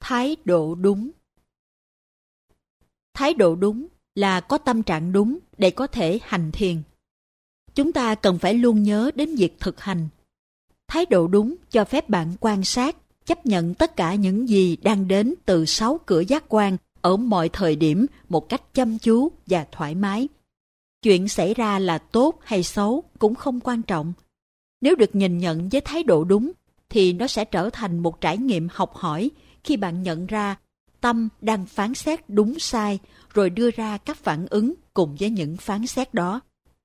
Thái độ đúng. Thái độ đúng là có tâm trạng đúng để có thể hành thiền. Chúng ta cần phải luôn nhớ đến việc thực hành. Thái độ đúng cho phép bạn quan sát, chấp nhận tất cả những gì đang đến từ 6 cửa giác quan ở mọi thời điểm một cách chăm chú và thoải mái. Chuyện xảy ra là tốt hay xấu cũng không quan trọng. Nếu được nhìn nhận với thái độ đúng, thì nó sẽ trở thành một trải nghiệm học hỏi khi bạn nhận ra tâm đang phán xét đúng sai rồi đưa ra các phản ứng cùng với những phán xét đó.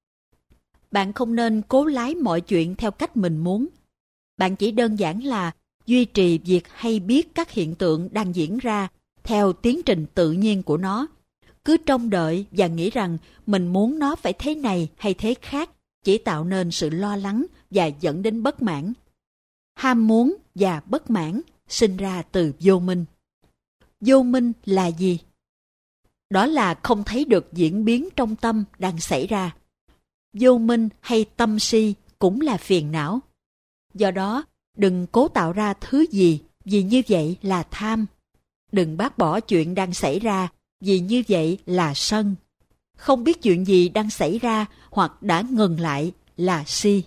Bạn không nên cố lái mọi chuyện theo cách mình muốn. Bạn chỉ đơn giản là duy trì việc hay biết các hiện tượng đang diễn ra theo tiến trình tự nhiên của nó. Cứ trông đợi và nghĩ rằng mình muốn nó phải thế này hay thế khác chỉ tạo nên sự lo lắng và dẫn đến bất mãn. Ham muốn và bất mãn sinh ra từ vô minh. Vô minh là gì? Đó là không thấy được diễn biến trong tâm đang xảy ra. Vô minh hay tâm si cũng là phiền não. Do đó, đừng cố tạo ra thứ gì vì như vậy là tham. Đừng bác bỏ chuyện đang xảy ra vì như vậy là sân. Không biết chuyện gì đang xảy ra hoặc đã ngừng lại là si.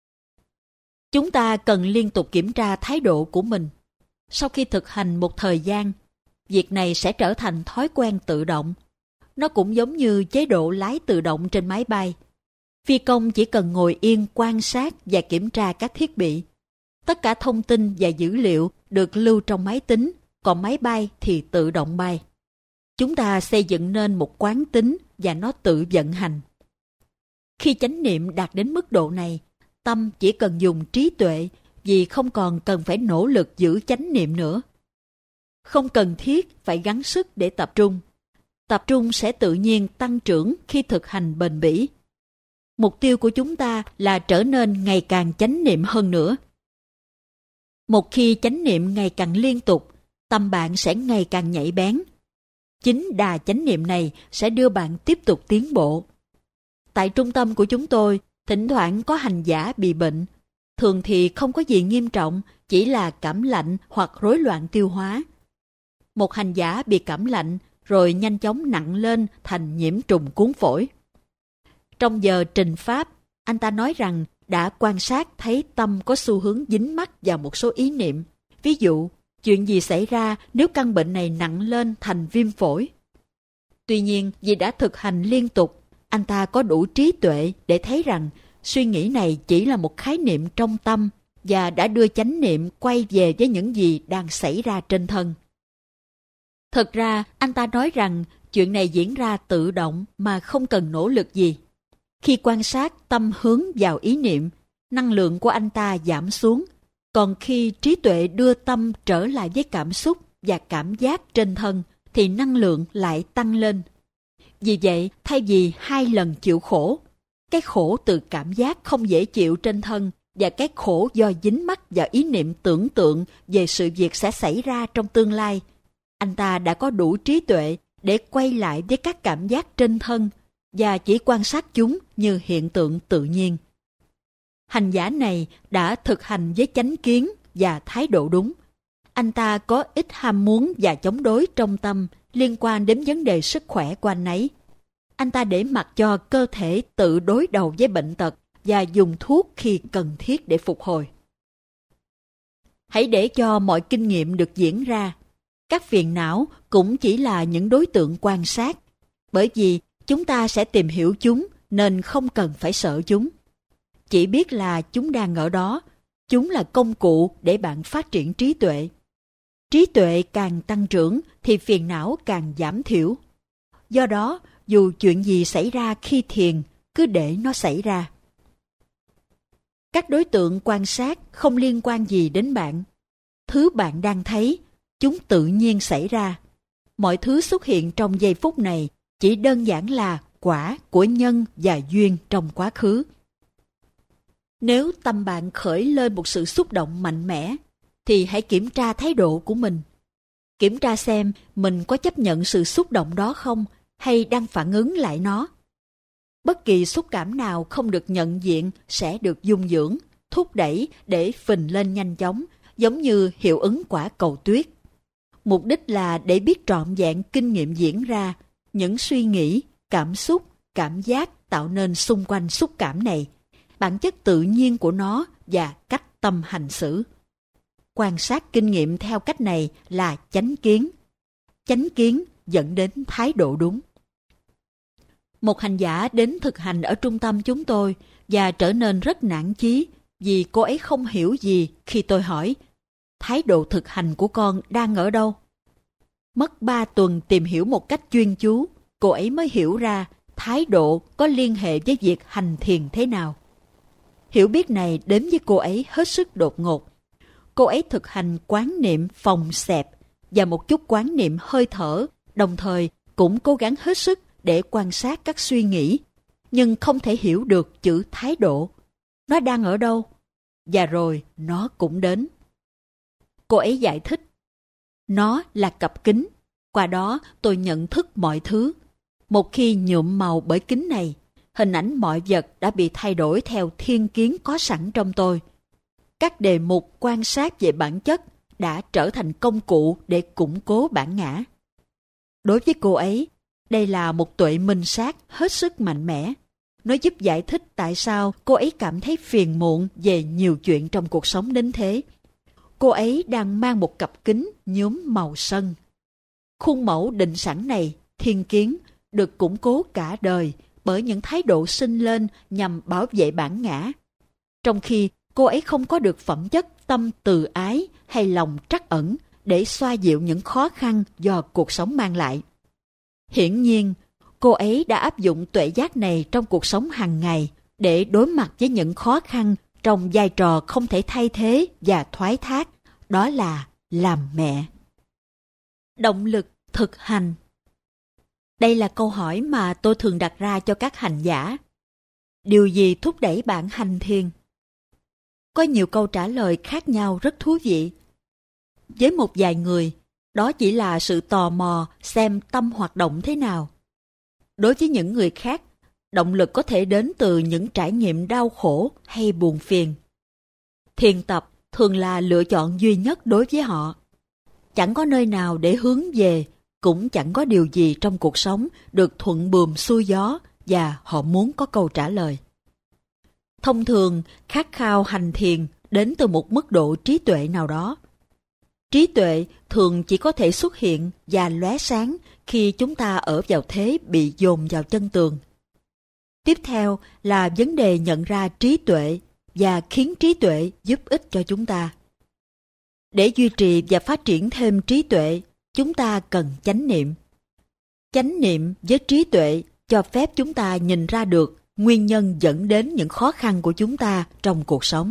Chúng ta cần liên tục kiểm tra thái độ của mình. Sau khi thực hành một thời gian, việc này sẽ trở thành thói quen tự động. Nó cũng giống như chế độ lái tự động trên máy bay. Phi công chỉ cần ngồi yên quan sát và kiểm tra các thiết bị. Tất cả thông tin và dữ liệu được lưu trong máy tính, còn máy bay thì tự động bay. Chúng ta xây dựng nên một quán tính và nó tự vận hành. Khi chánh niệm đạt đến mức độ này, tâm chỉ cần dùng trí tuệ vì không còn cần phải nỗ lực giữ chánh niệm nữa. Không cần thiết phải gắng sức để tập trung. Tập trung sẽ tự nhiên tăng trưởng khi thực hành bền bỉ. Mục tiêu của chúng ta là trở nên ngày càng chánh niệm hơn nữa. Một khi chánh niệm ngày càng liên tục, tâm bạn sẽ ngày càng nhạy bén. Chính đà chánh niệm này sẽ đưa bạn tiếp tục tiến bộ. Tại trung tâm của chúng tôi, thỉnh thoảng có hành giả bị bệnh. Thường thì không có gì nghiêm trọng, chỉ là cảm lạnh hoặc rối loạn tiêu hóa. Một hành giả bị cảm lạnh rồi nhanh chóng nặng lên thành nhiễm trùng cuốn phổi. Trong giờ trình pháp, anh ta nói rằng đã quan sát thấy tâm có xu hướng dính mắc vào một số ý niệm. Ví dụ, chuyện gì xảy ra nếu căn bệnh này nặng lên thành viêm phổi? Tuy nhiên, vì đã thực hành liên tục, anh ta có đủ trí tuệ để thấy rằng suy nghĩ này chỉ là một khái niệm trong tâm và đã đưa chánh niệm quay về với những gì đang xảy ra trên thân. Thật ra, anh ta nói rằng chuyện này diễn ra tự động mà không cần nỗ lực gì. Khi quan sát tâm hướng vào ý niệm, năng lượng của anh ta giảm xuống, còn khi trí tuệ đưa tâm trở lại với cảm xúc và cảm giác trên thân, thì năng lượng lại tăng lên. Vì vậy, thay vì 2 lần chịu khổ, cái khổ từ cảm giác không dễ chịu trên thân và cái khổ do dính mắc vào ý niệm tưởng tượng về sự việc sẽ xảy ra trong tương lai, anh ta đã có đủ trí tuệ để quay lại với các cảm giác trên thân và chỉ quan sát chúng như hiện tượng tự nhiên. Hành giả này đã thực hành với chánh kiến và thái độ đúng. Anh ta có ít ham muốn và chống đối trong tâm liên quan đến vấn đề sức khỏe của anh ấy. Anh ta để mặc cho cơ thể tự đối đầu với bệnh tật và dùng thuốc khi cần thiết để phục hồi. Hãy để cho mọi kinh nghiệm được diễn ra. Các phiền não cũng chỉ là những đối tượng quan sát, bởi vì chúng ta sẽ tìm hiểu chúng nên không cần phải sợ chúng. Chỉ biết là chúng đang ở đó, chúng là công cụ để bạn phát triển trí tuệ. Trí tuệ càng tăng trưởng thì phiền não càng giảm thiểu. Do đó, dù chuyện gì xảy ra khi thiền, cứ để nó xảy ra. Các đối tượng quan sát không liên quan gì đến bạn. Thứ bạn đang thấy, chúng tự nhiên xảy ra. Mọi thứ xuất hiện trong giây phút này chỉ đơn giản là quả của nhân và duyên trong quá khứ. Nếu tâm bạn khởi lên một sự xúc động mạnh mẽ, thì hãy kiểm tra thái độ của mình. Kiểm tra xem mình có chấp nhận sự xúc động đó không, hay đang phản ứng lại nó. Bất kỳ xúc cảm nào không được nhận diện sẽ được dung dưỡng, thúc đẩy để phình lên nhanh chóng, giống như hiệu ứng quả cầu tuyết. Mục đích là để biết trọn vẹn kinh nghiệm diễn ra, những suy nghĩ, cảm xúc, cảm giác tạo nên xung quanh xúc cảm này, bản chất tự nhiên của nó và cách tâm hành xử. Quan sát kinh nghiệm theo cách này là chánh kiến. Chánh kiến dẫn đến thái độ đúng. Một hành giả đến thực hành ở trung tâm chúng tôi và trở nên rất nản chí vì cô ấy không hiểu gì khi tôi hỏi thái độ thực hành của con đang ở đâu. Mất 3 tuần tìm hiểu một cách chuyên chú, cô ấy mới hiểu ra thái độ có liên hệ với việc hành thiền thế nào. Hiểu biết này đến với cô ấy hết sức đột ngột. Cô ấy thực hành quán niệm phòng xẹp và một chút quán niệm hơi thở, đồng thời cũng cố gắng hết sức để quan sát các suy nghĩ, nhưng không thể hiểu được chữ thái độ. Nó đang ở đâu? Và rồi nó cũng đến. Cô ấy giải thích, nó là cặp kính, qua đó tôi nhận thức mọi thứ. Một khi nhuộm màu bởi kính này, hình ảnh mọi vật đã bị thay đổi theo thiên kiến có sẵn trong tôi. Các đề mục quan sát về bản chất đã trở thành công cụ để củng cố bản ngã. Đối với cô ấy, đây là một tuệ minh sát hết sức mạnh mẽ. Nó giúp giải thích tại sao cô ấy cảm thấy phiền muộn về nhiều chuyện trong cuộc sống đến thế. Cô ấy đang mang một cặp kính nhuốm màu sân. Khuôn mẫu định sẵn này, thiên kiến, được củng cố cả đời bởi những thái độ sinh lên nhằm bảo vệ bản ngã. Trong khi cô ấy không có được phẩm chất tâm từ ái hay lòng trắc ẩn để xoa dịu những khó khăn do cuộc sống mang lại. Hiển nhiên, cô ấy đã áp dụng tuệ giác này trong cuộc sống hàng ngày để đối mặt với những khó khăn trong vai trò không thể thay thế và thoái thác, đó là làm mẹ. Động lực thực hành. Đây là câu hỏi mà tôi thường đặt ra cho các hành giả. Điều gì thúc đẩy bạn hành thiền? Có nhiều câu trả lời khác nhau rất thú vị. Với một vài người, đó chỉ là sự tò mò xem tâm hoạt động thế nào. Đối với những người khác, động lực có thể đến từ những trải nghiệm đau khổ hay buồn phiền. Thiền tập thường là lựa chọn duy nhất đối với họ. Chẳng có nơi nào để hướng về, cũng chẳng có điều gì trong cuộc sống được thuận buồm xuôi gió và họ muốn có câu trả lời. Thông thường, khát khao hành thiền đến từ một mức độ trí tuệ nào đó. Trí tuệ thường chỉ có thể xuất hiện và lóe sáng khi chúng ta ở vào thế bị dồn vào chân tường. Tiếp theo là vấn đề nhận ra trí tuệ và khiến trí tuệ giúp ích cho chúng ta. Để duy trì và phát triển thêm trí tuệ, chúng ta cần chánh niệm. Chánh niệm với trí tuệ cho phép chúng ta nhìn ra được nguyên nhân dẫn đến những khó khăn của chúng ta trong cuộc sống.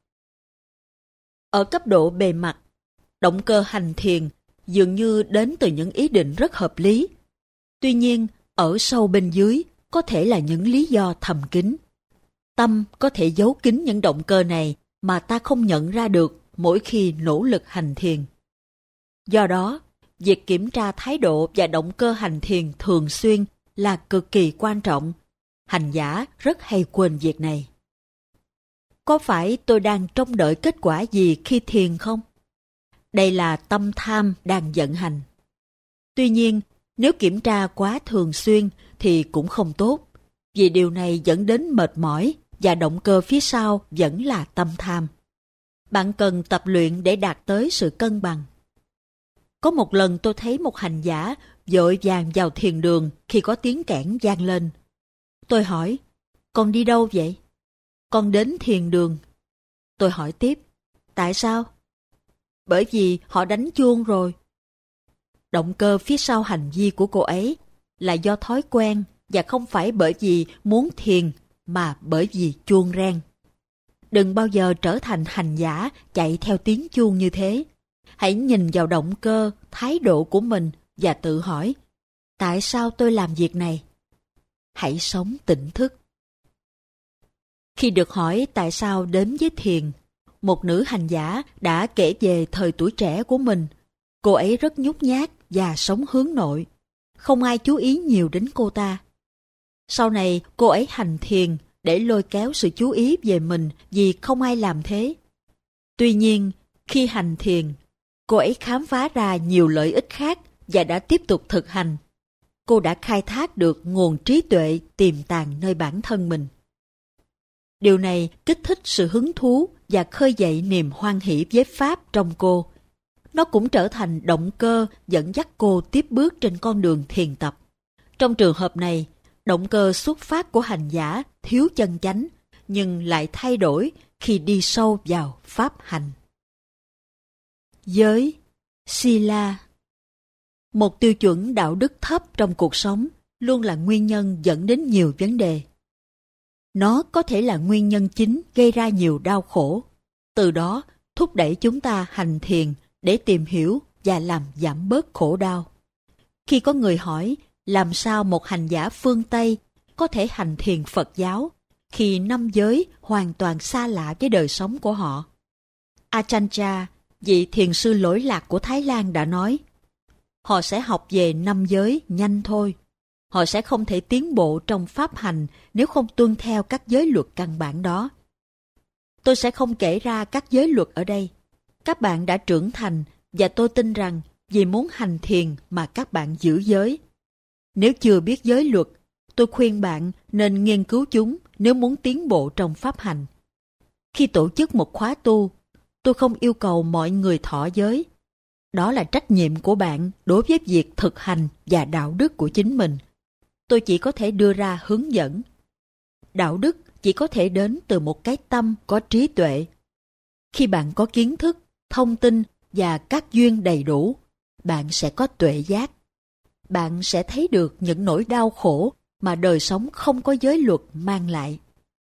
Ở cấp độ bề mặt, động cơ hành thiền dường như đến từ những ý định rất hợp lý. Tuy nhiên, ở sâu bên dưới có thể là những lý do thầm kín. Tâm có thể giấu kín những động cơ này mà ta không nhận ra được mỗi khi nỗ lực hành thiền. Do đó, việc kiểm tra thái độ và động cơ hành thiền thường xuyên là cực kỳ quan trọng. Hành giả rất hay quên việc này. Có phải tôi đang trông đợi kết quả gì khi thiền không? Đây là tâm tham đang vận hành. Tuy nhiên, nếu kiểm tra quá thường xuyên thì cũng không tốt, vì điều này dẫn đến mệt mỏi và động cơ phía sau vẫn là tâm tham. Bạn cần tập luyện để đạt tới sự cân bằng. Có một lần tôi thấy một hành giả vội vàng vào thiền đường khi có tiếng kẽn vang lên. Tôi hỏi, con đi đâu vậy? Con đến thiền đường. Tôi hỏi tiếp, tại sao? Bởi vì họ đánh chuông rồi. Động cơ phía sau hành vi của cô ấy là do thói quen và không phải bởi vì muốn thiền mà bởi vì chuông reng. Đừng bao giờ trở thành hành giả chạy theo tiếng chuông như thế. Hãy nhìn vào động cơ, thái độ của mình và tự hỏi, tại sao tôi làm việc này? Hãy sống tỉnh thức. Khi được hỏi tại sao đến với thiền, một nữ hành giả đã kể về thời tuổi trẻ của mình. Cô ấy rất nhút nhát và sống hướng nội. Không ai chú ý nhiều đến cô ta. Sau này cô ấy hành thiền để lôi kéo sự chú ý về mình vì không ai làm thế. Tuy nhiên, khi hành thiền, Cô ấy khám phá ra nhiều lợi ích khác và đã tiếp tục thực hành. Cô đã khai thác được nguồn trí tuệ tiềm tàng nơi bản thân mình. Điều này kích thích sự hứng thú và khơi dậy niềm hoan hỷ với Pháp trong cô. Nó cũng trở thành động cơ dẫn dắt cô tiếp bước trên con đường thiền tập. Trong trường hợp này, động cơ xuất phát của hành giả thiếu chân chánh, nhưng lại thay đổi khi đi sâu vào pháp hành. Giới, sila. Một tiêu chuẩn đạo đức thấp trong cuộc sống luôn là nguyên nhân dẫn đến nhiều vấn đề. Nó có thể là nguyên nhân chính gây ra nhiều đau khổ, từ đó thúc đẩy chúng ta hành thiền để tìm hiểu và làm giảm bớt khổ đau. Khi có người hỏi làm sao một hành giả phương Tây có thể hành thiền Phật giáo khi năm giới hoàn toàn xa lạ với đời sống của họ, Ajahn Chah, vị thiền sư lỗi lạc của Thái Lan đã nói, họ sẽ học về năm giới nhanh thôi. Họ sẽ không thể tiến bộ trong pháp hành nếu không tuân theo các giới luật căn bản đó. Tôi sẽ không kể ra các giới luật ở đây. Các bạn đã trưởng thành và tôi tin rằng vì muốn hành thiền mà các bạn giữ giới. Nếu chưa biết giới luật, tôi khuyên bạn nên nghiên cứu chúng nếu muốn tiến bộ trong pháp hành. Khi tổ chức một khóa tu, tôi không yêu cầu mọi người thọ giới. Đó là trách nhiệm của bạn đối với việc thực hành và đạo đức của chính mình. Tôi chỉ có thể đưa ra hướng dẫn. Đạo đức chỉ có thể đến từ một cái tâm có trí tuệ. Khi bạn có kiến thức, thông tin và các duyên đầy đủ, bạn sẽ có tuệ giác. Bạn sẽ thấy được những nỗi đau khổ mà đời sống không có giới luật mang lại.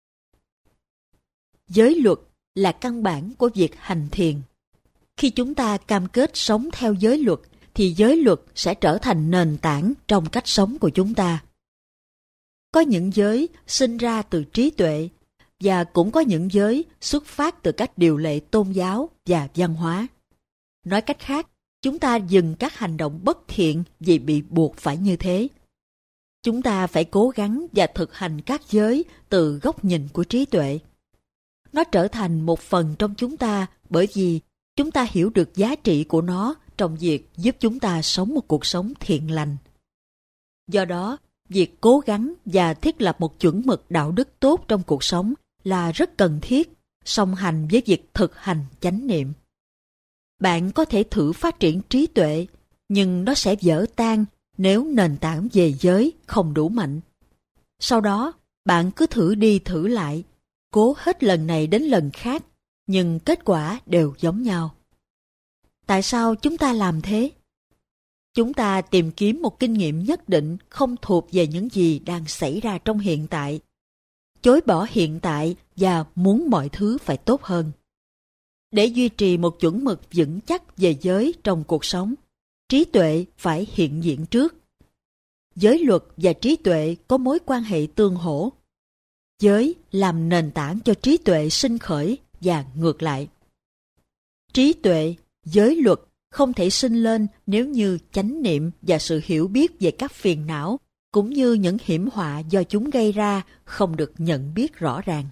Giới luật là căn bản của việc hành thiền. Khi chúng ta cam kết sống theo giới luật, thì giới luật sẽ trở thành nền tảng trong cách sống của chúng ta. Có những giới sinh ra từ trí tuệ, và cũng có những giới xuất phát từ các điều lệ tôn giáo và văn hóa. Nói cách khác, chúng ta dừng các hành động bất thiện vì bị buộc phải như thế. Chúng ta phải cố gắng và thực hành các giới từ góc nhìn của trí tuệ. Nó trở thành một phần trong chúng ta bởi vì chúng ta hiểu được giá trị của nó trong việc giúp chúng ta sống một cuộc sống thiện lành. Do đó, việc cố gắng và thiết lập một chuẩn mực đạo đức tốt trong cuộc sống là rất cần thiết, song hành với việc thực hành chánh niệm. Bạn có thể thử phát triển trí tuệ, nhưng nó sẽ vỡ tan nếu nền tảng về giới không đủ mạnh. Sau đó, bạn cứ thử đi thử lại, cố hết lần này đến lần khác, nhưng kết quả đều giống nhau. Tại sao chúng ta làm thế? Chúng ta tìm kiếm một kinh nghiệm nhất định không thuộc về những gì đang xảy ra trong hiện tại, chối bỏ hiện tại và muốn mọi thứ phải tốt hơn. Để duy trì một chuẩn mực vững chắc về giới trong cuộc sống, trí tuệ phải hiện diện trước. Giới luật và trí tuệ có mối quan hệ tương hỗ. Giới làm nền tảng cho trí tuệ sinh khởi và ngược lại. Trí tuệ, giới luật không thể sinh lên nếu như chánh niệm và sự hiểu biết về các phiền não cũng như những hiểm họa do chúng gây ra không được nhận biết rõ ràng.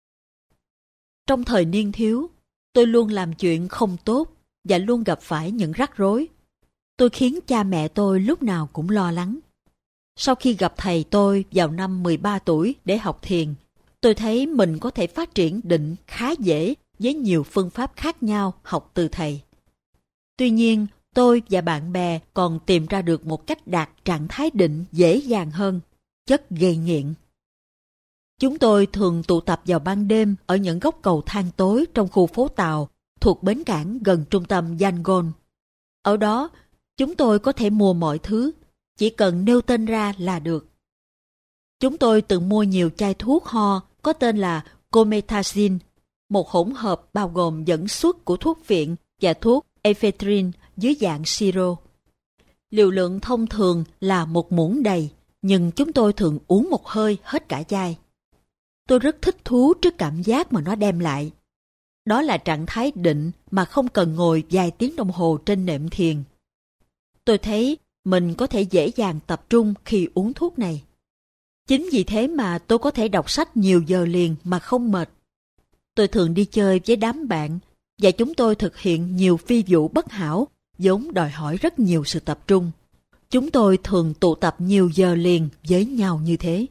Trong thời niên thiếu, tôi luôn làm chuyện không tốt và luôn gặp phải những rắc rối. Tôi khiến cha mẹ tôi lúc nào cũng lo lắng. Sau khi gặp thầy tôi vào năm 13 tuổi để học thiền, tôi thấy mình có thể phát triển định khá dễ với nhiều phương pháp khác nhau học từ thầy. Tuy nhiên, tôi và bạn bè còn tìm ra được một cách đạt trạng thái định dễ dàng hơn, chất gây nghiện. Chúng tôi thường tụ tập vào ban đêm ở những góc cầu thang tối trong khu phố tàu thuộc bến cảng gần trung tâm Yangon. Ở đó, chúng tôi có thể mua mọi thứ, chỉ cần nêu tên ra là được. Chúng tôi từng mua nhiều chai thuốc ho có tên là Comethazine, một hỗn hợp bao gồm dẫn xuất của thuốc viện và thuốc ephedrine dưới dạng siro. Liều lượng thông thường là một muỗng đầy, nhưng chúng tôi thường uống một hơi hết cả chai. Tôi rất thích thú trước cảm giác mà nó đem lại. Đó là trạng thái định mà không cần ngồi vài tiếng đồng hồ trên nệm thiền. Tôi thấy mình có thể dễ dàng tập trung khi uống thuốc này. Chính vì thế mà tôi có thể đọc sách nhiều giờ liền mà không mệt. Tôi thường đi chơi với đám bạn và chúng tôi thực hiện nhiều phi vụ bất hảo vốn đòi hỏi rất nhiều sự tập trung. Chúng tôi thường tụ tập nhiều giờ liền với nhau như thế.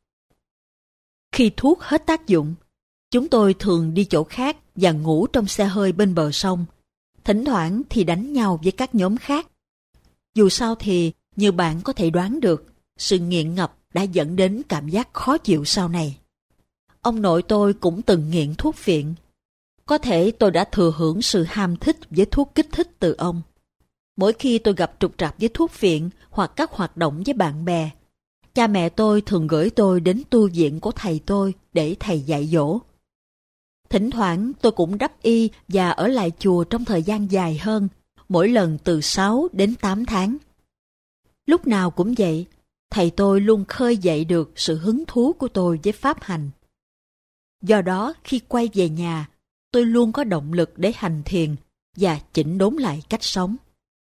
Khi thuốc hết tác dụng, chúng tôi thường đi chỗ khác và ngủ trong xe hơi bên bờ sông. Thỉnh thoảng thì đánh nhau với các nhóm khác. Dù sao thì, như bạn có thể đoán được, sự nghiện ngập đã dẫn đến cảm giác khó chịu sau này. Ông nội tôi cũng từng nghiện thuốc phiện. Có thể tôi đã thừa hưởng sự ham thích với thuốc kích thích từ ông. Mỗi khi tôi gặp trục trặc với thuốc phiện hoặc các hoạt động với bạn bè, cha mẹ tôi thường gửi tôi đến tu viện của thầy tôi để thầy dạy dỗ. Thỉnh thoảng tôi cũng đắp y và ở lại chùa trong thời gian dài hơn, mỗi lần từ 6 đến 8 tháng. Lúc nào cũng vậy, thầy tôi luôn khơi dậy được sự hứng thú của tôi với pháp hành. Do đó, khi quay về nhà, tôi luôn có động lực để hành thiền và chỉnh đốn lại cách sống.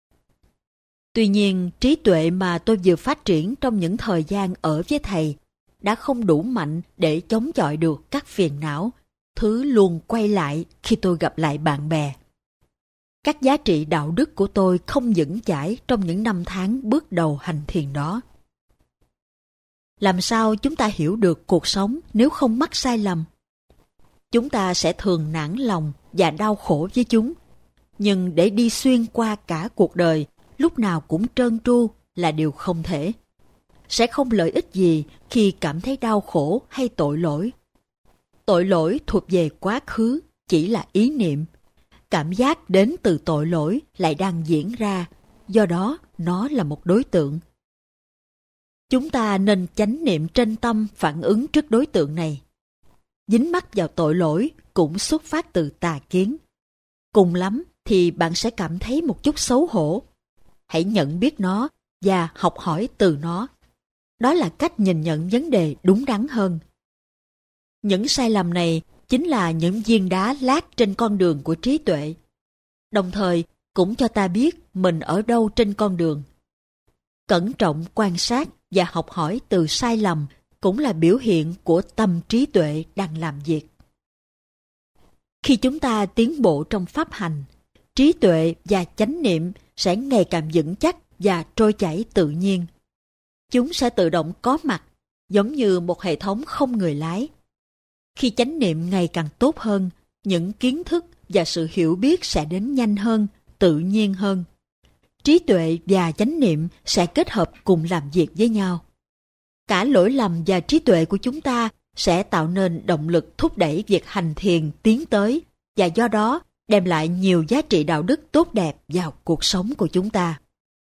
Tuy nhiên, trí tuệ mà tôi vừa phát triển trong những thời gian ở với thầy đã không đủ mạnh để chống chọi được các phiền não, thứ luôn quay lại khi tôi gặp lại bạn bè. Các giá trị đạo đức của tôi không vững chãi trong những năm tháng bước đầu hành thiền đó. Làm sao chúng ta hiểu được cuộc sống nếu không mắc sai lầm? Chúng ta sẽ thường nản lòng và đau khổ với chúng. Nhưng để đi xuyên qua cả cuộc đời, lúc nào cũng trơn tru là điều không thể. Sẽ không lợi ích gì khi cảm thấy đau khổ hay tội lỗi. Tội lỗi thuộc về quá khứ, chỉ là ý niệm. Cảm giác đến từ tội lỗi lại đang diễn ra, do đó nó là một đối tượng. Chúng ta nên chánh niệm trên tâm phản ứng trước đối tượng này. Dính mắc vào tội lỗi cũng xuất phát từ tà kiến. Cùng lắm thì bạn sẽ cảm thấy một chút xấu hổ. Hãy nhận biết nó và học hỏi từ nó. Đó là cách nhìn nhận vấn đề đúng đắn hơn. Những sai lầm này chính là những viên đá lát trên con đường của trí tuệ. Đồng thời cũng cho ta biết mình ở đâu trên con đường. Cẩn trọng quan sát và học hỏi từ sai lầm cũng là biểu hiện của tâm trí tuệ đang làm việc. Khi chúng ta tiến bộ trong pháp hành, trí tuệ và chánh niệm sẽ ngày càng vững chắc và trôi chảy tự nhiên. Chúng sẽ tự động có mặt, giống như một hệ thống không người lái. Khi chánh niệm ngày càng tốt hơn, những kiến thức và sự hiểu biết sẽ đến nhanh hơn, tự nhiên hơn. Trí tuệ và chánh niệm sẽ kết hợp cùng làm việc với nhau. Cả lỗi lầm và trí tuệ của chúng ta sẽ tạo nên động lực thúc đẩy việc hành thiền tiến tới và do đó đem lại nhiều giá trị đạo đức tốt đẹp vào cuộc sống của chúng ta.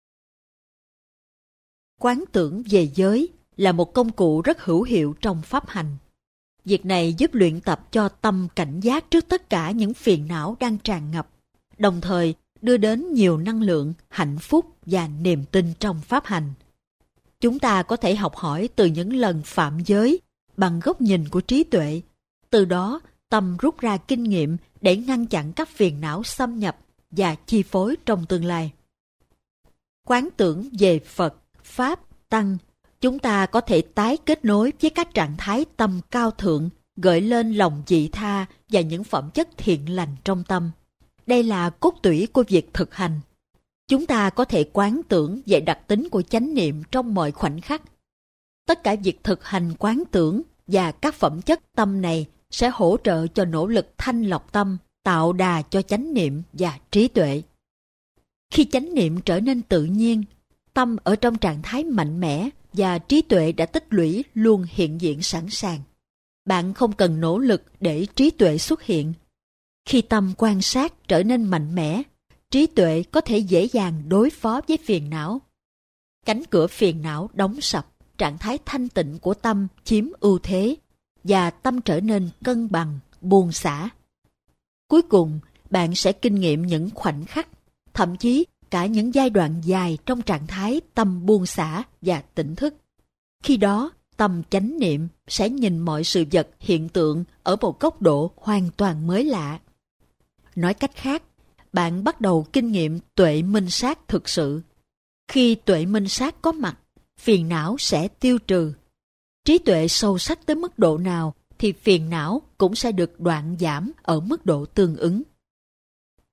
Quán tưởng về giới là một công cụ rất hữu hiệu trong pháp hành. Việc này giúp luyện tập cho tâm cảnh giác trước tất cả những phiền não đang tràn ngập, đồng thời đưa đến nhiều năng lượng, hạnh phúc và niềm tin trong pháp hành. Chúng ta có thể học hỏi từ những lần phạm giới bằng góc nhìn của trí tuệ, từ đó tâm rút ra kinh nghiệm để ngăn chặn các phiền não xâm nhập và chi phối trong tương lai. Quán tưởng về Phật, Pháp, Tăng, chúng ta có thể tái kết nối với các trạng thái tâm cao thượng, gợi lên lòng vị tha và những phẩm chất thiện lành trong tâm. Đây là cốt tủy của việc thực hành. Chúng ta có thể quán tưởng về đặc tính của chánh niệm trong mọi khoảnh khắc. Tất cả việc thực hành quán tưởng và các phẩm chất tâm này sẽ hỗ trợ cho nỗ lực thanh lọc tâm, tạo đà cho chánh niệm và trí tuệ. Khi chánh niệm trở nên tự nhiên, tâm ở trong trạng thái mạnh mẽ và trí tuệ đã tích lũy luôn hiện diện sẵn sàng. Bạn không cần nỗ lực để trí tuệ xuất hiện. Khi tâm quan sát trở nên mạnh mẽ, trí tuệ có thể dễ dàng đối phó với phiền não. Cánh cửa phiền não đóng sập, trạng thái thanh tịnh của tâm chiếm ưu thế và tâm trở nên cân bằng, buông xả. Cuối cùng, bạn sẽ kinh nghiệm những khoảnh khắc, thậm chí cả những giai đoạn dài trong trạng thái tâm buông xả và tỉnh thức. Khi đó, tâm chánh niệm sẽ nhìn mọi sự vật hiện tượng ở một góc độ hoàn toàn mới lạ. Nói cách khác, bạn bắt đầu kinh nghiệm tuệ minh sát thực sự. Khi tuệ minh sát có mặt, phiền não sẽ tiêu trừ. Trí tuệ sâu sắc tới mức độ nào thì phiền não cũng sẽ được đoạn giảm ở mức độ tương ứng.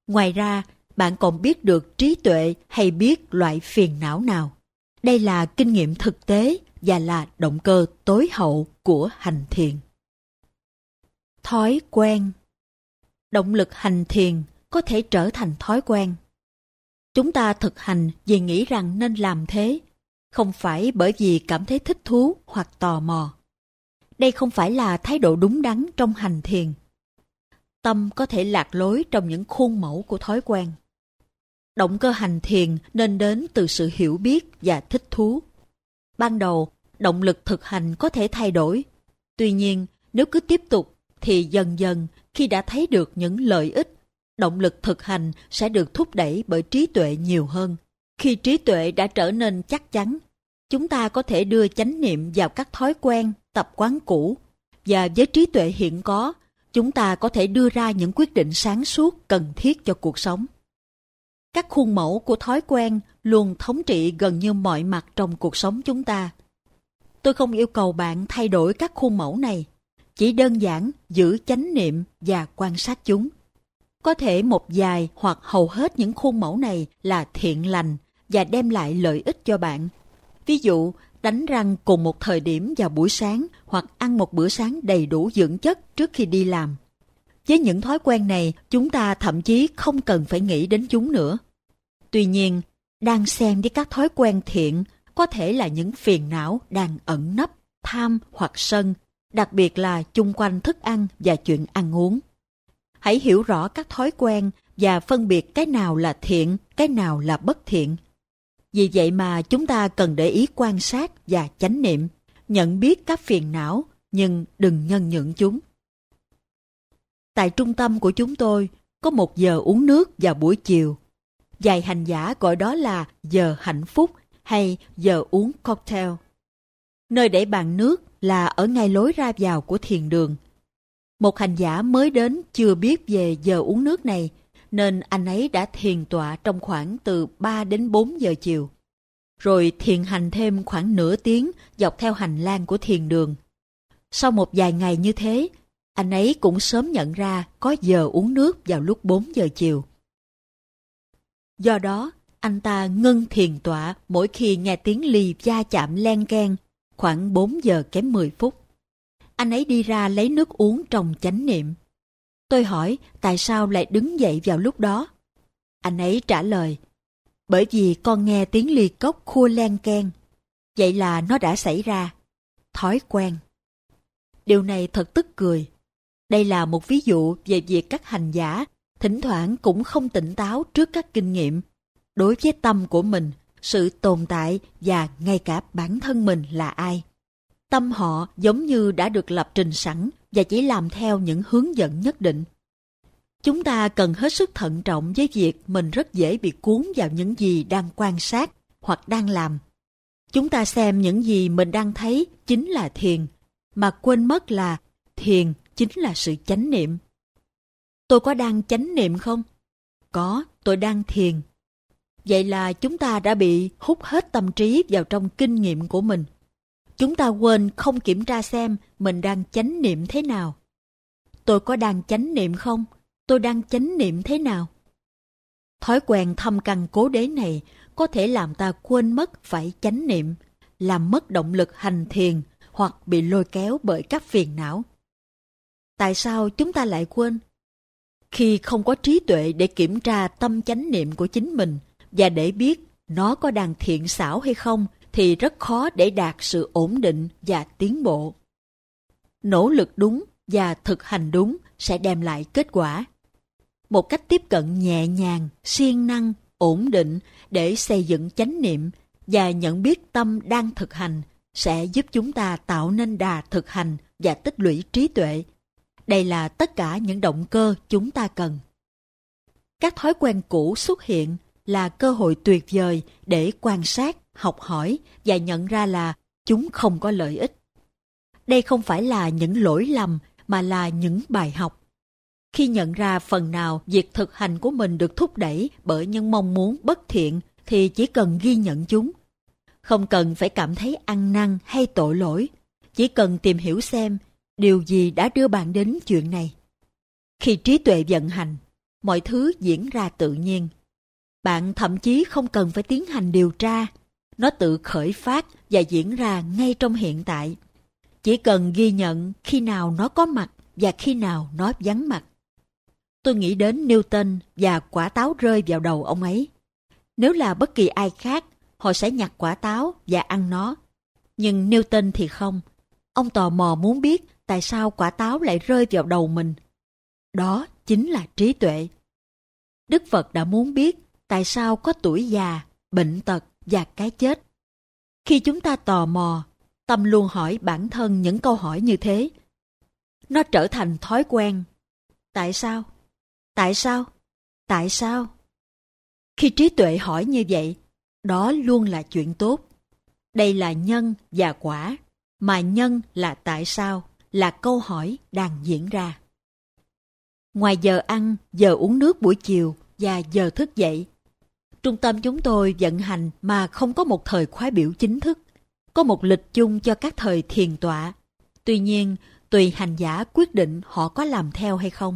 Ngoài ra, bạn còn biết được trí tuệ hay biết loại phiền não nào. Đây là kinh nghiệm thực tế và là động cơ tối hậu của hành thiền. Thói quen. Động lực hành thiền có thể trở thành thói quen. Chúng ta thực hành vì nghĩ rằng nên làm thế, không phải bởi vì cảm thấy thích thú hoặc tò mò. Đây không phải là thái độ đúng đắn trong hành thiền. Tâm có thể lạc lối trong những khuôn mẫu của thói quen. Động cơ hành thiền nên đến từ sự hiểu biết và thích thú. Ban đầu, động lực thực hành có thể thay đổi. Tuy nhiên, nếu cứ tiếp tục, thì dần dần, khi đã thấy được những lợi ích, động lực thực hành sẽ được thúc đẩy bởi trí tuệ nhiều hơn. Khi trí tuệ đã trở nên chắc chắn, chúng ta có thể đưa chánh niệm vào các thói quen, tập quán cũ. Và với trí tuệ hiện có, chúng ta có thể đưa ra những quyết định sáng suốt cần thiết cho cuộc sống. Các khuôn mẫu của thói quen luôn thống trị gần như mọi mặt trong cuộc sống chúng ta. Tôi không yêu cầu bạn thay đổi các khuôn mẫu này, chỉ đơn giản giữ chánh niệm và quan sát chúng. Có thể một vài hoặc hầu hết những khuôn mẫu này là thiện lành và đem lại lợi ích cho bạn. Ví dụ, đánh răng cùng một thời điểm vào buổi sáng hoặc ăn một bữa sáng đầy đủ dưỡng chất trước khi đi làm. Với những thói quen này, chúng ta thậm chí không cần phải nghĩ đến chúng nữa. Tuy nhiên, đang xen với các thói quen thiện có thể là những phiền não đang ẩn nấp, tham hoặc sân, đặc biệt là chung quanh thức ăn và chuyện ăn uống. Hãy hiểu rõ các thói quen và phân biệt cái nào là thiện, cái nào là bất thiện. Vì vậy mà chúng ta cần để ý quan sát và chánh niệm, nhận biết các phiền não, nhưng đừng nhân nhượng chúng. Tại trung tâm của chúng tôi, có một giờ uống nước vào buổi chiều. Vài hành giả gọi đó là giờ hạnh phúc hay giờ uống cocktail. Nơi để bàn nước là ở ngay lối ra vào của thiền đường. Một hành giả mới đến chưa biết về giờ uống nước này, nên anh ấy đã thiền tọa trong khoảng từ 3 đến 4 giờ chiều. Rồi thiền hành thêm khoảng nửa tiếng dọc theo hành lang của thiền đường. Sau một vài ngày như thế, anh ấy cũng sớm nhận ra có giờ uống nước vào lúc 4 giờ chiều. Do đó, anh ta ngưng thiền tọa mỗi khi nghe tiếng ly va chạm len keng, khoảng 4 giờ kém 10 phút. Anh ấy đi ra lấy nước uống trong chánh niệm. Tôi hỏi tại sao lại đứng dậy vào lúc đó. Anh ấy trả lời, bởi vì con nghe tiếng ly cốc khua len keng. Vậy là nó đã xảy ra. Thói quen. Điều này thật tức cười. Đây là một ví dụ về việc các hành giả thỉnh thoảng cũng không tỉnh táo trước các kinh nghiệm. Đối với tâm của mình, sự tồn tại và ngay cả bản thân mình là ai. Tâm họ giống như đã được lập trình sẵn và chỉ làm theo những hướng dẫn nhất định. Chúng ta cần hết sức thận trọng với việc mình rất dễ bị cuốn vào những gì đang quan sát hoặc đang làm. Chúng ta xem những gì mình đang thấy chính là thiền, mà quên mất là thiền chính là sự chánh niệm. Tôi có đang chánh niệm không? Có, tôi đang thiền. Vậy là chúng ta đã bị hút hết tâm trí vào trong kinh nghiệm của mình. Chúng ta quên không kiểm tra xem mình đang chánh niệm thế nào. Tôi có đang chánh niệm không? Tôi đang chánh niệm thế nào? Thói quen thâm căn cố đế này có thể làm ta quên mất phải chánh niệm, làm mất động lực hành thiền hoặc bị lôi kéo bởi các phiền não. Tại sao chúng ta lại quên? Khi không có trí tuệ để kiểm tra tâm chánh niệm của chính mình và để biết nó có đang thiện xảo hay không, thì rất khó để đạt sự ổn định và tiến bộ. Nỗ lực đúng và thực hành đúng sẽ đem lại kết quả. Một cách tiếp cận nhẹ nhàng, siêng năng, ổn định để xây dựng chánh niệm và nhận biết tâm đang thực hành sẽ giúp chúng ta tạo nên đà thực hành và tích lũy trí tuệ. Đây là tất cả những động cơ chúng ta cần. Các thói quen cũ xuất hiện là cơ hội tuyệt vời để quan sát, học hỏi và nhận ra là chúng không có lợi ích. Đây không phải là những lỗi lầm mà là những bài học. Khi nhận ra phần nào việc thực hành của mình được thúc đẩy bởi những mong muốn bất thiện thì chỉ cần ghi nhận chúng. Không cần phải cảm thấy ăn năn hay tội lỗi, chỉ cần tìm hiểu xem điều gì đã đưa bạn đến chuyện này. Khi trí tuệ vận hành, mọi thứ diễn ra tự nhiên. Bạn thậm chí không cần phải tiến hành điều tra. Nó tự khởi phát và diễn ra ngay trong hiện tại. Chỉ cần ghi nhận khi nào nó có mặt và khi nào nó vắng mặt. Tôi nghĩ đến Newton và quả táo rơi vào đầu ông ấy. Nếu là bất kỳ ai khác, họ sẽ nhặt quả táo và ăn nó. Nhưng Newton thì không. Ông tò mò muốn biết tại sao quả táo lại rơi vào đầu mình. Đó chính là trí tuệ. Đức Phật đã muốn biết tại sao có tuổi già, bệnh tật và cái chết. Khi chúng ta tò mò, tâm luôn hỏi bản thân những câu hỏi như thế. Nó trở thành thói quen. Tại sao? Tại sao? Tại sao? Khi trí tuệ hỏi như vậy, đó luôn là chuyện tốt. Đây là nhân và quả, mà nhân là tại sao, là câu hỏi đang diễn ra. Ngoài giờ ăn, giờ uống nước buổi chiều và giờ thức dậy, trung tâm chúng tôi vận hành mà không có một thời khóa biểu chính thức, có một lịch chung cho các thời thiền tọa. Tuy nhiên, tùy hành giả quyết định họ có làm theo hay không.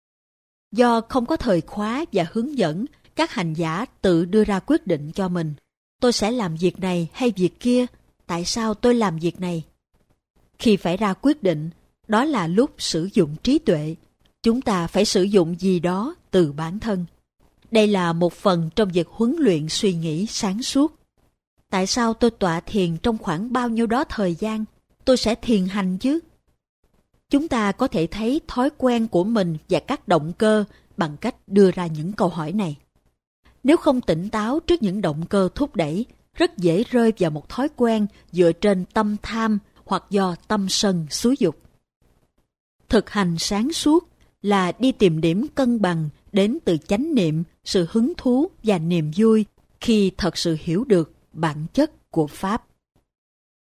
Do không có thời khóa và hướng dẫn, các hành giả tự đưa ra quyết định cho mình. Tôi sẽ làm việc này hay việc kia, tại sao tôi làm việc này? Khi phải ra quyết định, đó là lúc sử dụng trí tuệ. Chúng ta phải sử dụng gì đó từ bản thân. Đây là một phần trong việc huấn luyện suy nghĩ sáng suốt. Tại sao tôi tọa thiền trong khoảng bao nhiêu đó thời gian? Tôi sẽ thiền hành chứ. Chúng ta có thể thấy thói quen của mình và các động cơ bằng cách đưa ra những câu hỏi này. Nếu không tỉnh táo trước những động cơ thúc đẩy, rất dễ rơi vào một thói quen dựa trên tâm tham hoặc do tâm sân xúi dục. Thực hành sáng suốt là đi tìm điểm cân bằng đến từ chánh niệm, sự hứng thú và niềm vui khi thật sự hiểu được bản chất của Pháp.